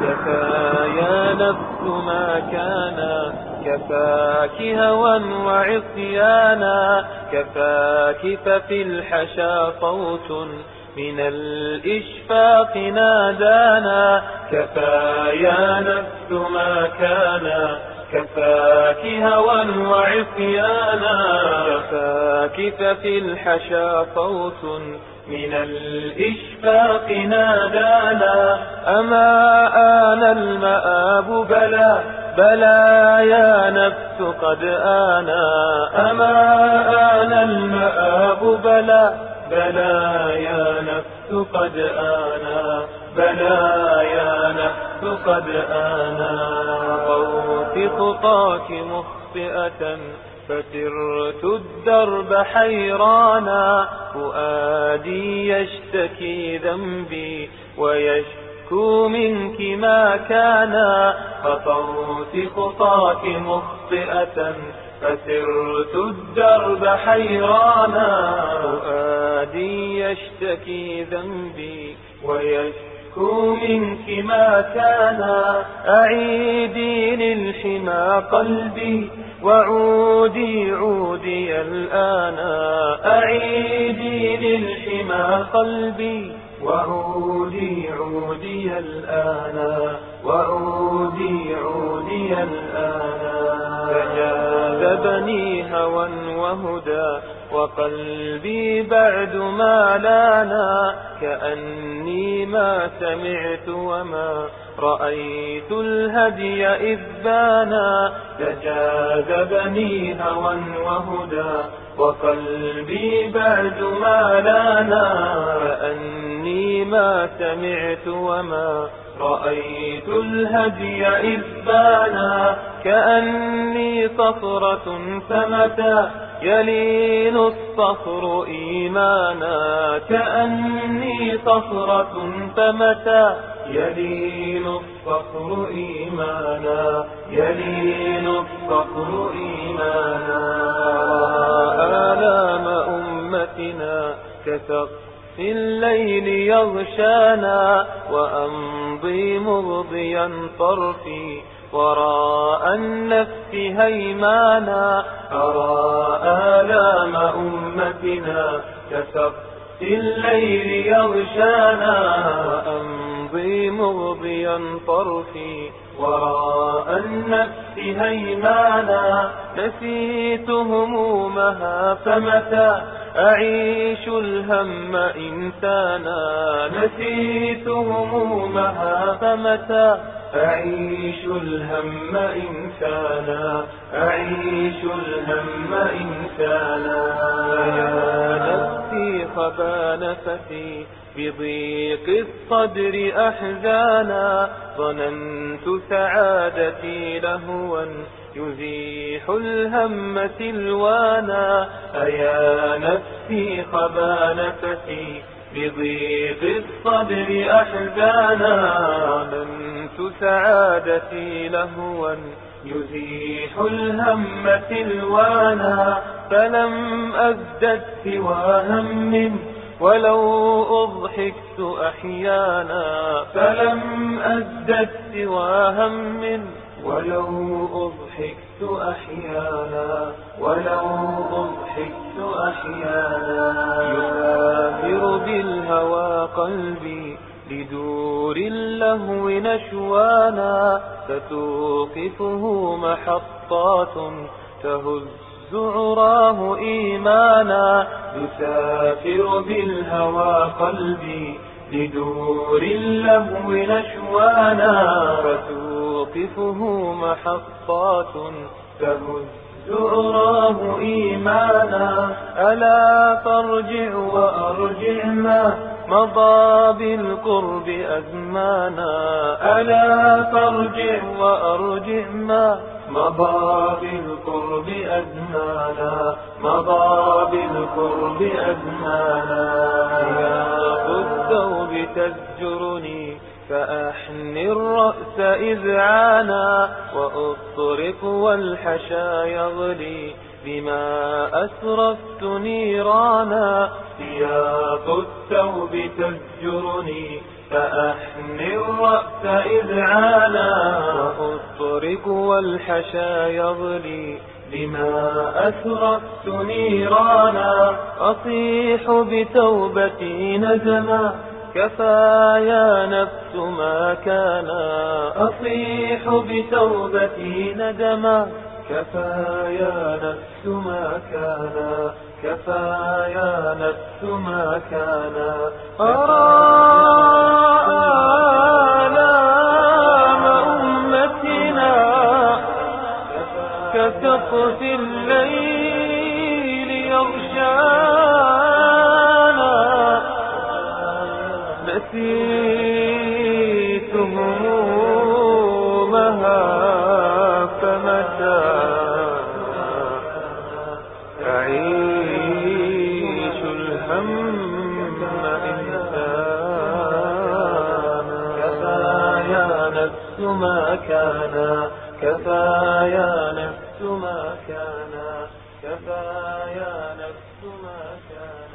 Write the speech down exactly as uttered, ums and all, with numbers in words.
كفى يا نفس ما كان، كفاك هوى وعصيانا، كفاك ففي الحشا صوت من الإشفاق نادانا. كفى يا نفس ما كان، كفاك هوى وعصيانا، كفاك ففي الحشا صوت من الإشفاق نادانا. أما آن المآب بلى بلى يا نفس قد آنا، أما آن المآب بلى بلى يا نفس قد آنا، بلى يا نفس قد آنا. طوت خطاك مخطئة فسرت الدرب حيرانا، فؤادي يشتكي ذنبي ويشكو منك ما كان. خطوت خطاك مخطئة فسرت الدرب حيرانا، فؤادي يشتكي ذنبي ويشكو منك ما كان. أعيدي للحمى قلبي وعودي عودي الآن، أعيدي للحمى قلبي وعودي عودي الآن، وعودي عودي الآن. فجاذبني هوى وهدى وقلبي بعد ما لانا، كأني ما سمعت وما رأيت الهدي إذ بانا. فجاذبني هوى وهدى وقلبي بعد ما لانا، كأني ما سمعت وما رأيت الهدي إذ بانا. كأني صخرة فمتى يلين الصخر إيمانا، كأني صخرة فمتى يلين الصخر إيمانا، يلين الصخر إيمانا. آلام أمتنا كسقف الليل يغشانا، وأمضي مغضيا طرفي وراء النفس هيمانا. أرى آلام أمتنا كسقف الليل يغشانا، وأمضي مغضيا طرفي وراء النفس هيمانا. نسيت همومها فمتى أعيش الهم إنسانا، نسيت همومها فمتى أعيش الهم إنسانا، أعيش الهم إنسانا. يا نفسي خبانفتي بضيق الصدر أحزانا، ظننت سعادتي لهوا يزيح الهم سلوانا. أيا نفسي خبانفتي بضيق الصدر أحزانا، ظننت سعادتي لهوا يزيح الهم سلوانا. فلم أزدد سوى هم ولو أضحكت أحيانا، فلم أزدد سوى هم ولو أضحكت أحيانا، ولو أضحكت أحيانا. يسافر بالهوى قلبي لدور اللهو نشوانا، فتوقفه محطات تهز عراه إيمانا. يسافر بالهوى قلبي لدور اللهو نشوانا، فتوقفه محطات تهز عراه إيمانا. ألا ترجع وأرجع ما مضى بالقرب أزمانا، ألا ترجع وأرجع ما مضى بالقرب أزمانا، مضى بالقرب أزمانا. سياق الثوب تزجرني فأحن الرأس إذعانا وأطرق والحشا يغلي بما أسرفت نيرانا. سياق الثوب تزجرني فأحن الرأس إذعانا وأطرق والحشا يغلي بما أسرفت نيرانا. أصيح بتوبتي ندما كفى يا نفس ما كان. أصيح بتوبتي ندما كفى يا نفس ما كان. كفى يا نفس ما كان. أرى آلام أمتنا كسقف الليل يغشانا. نسيت همومها فمتى أعيش الهم إنسانا. كفى يا نفس ما كان. كفى يا نفس ما كان. كفى يا نفس ما كان.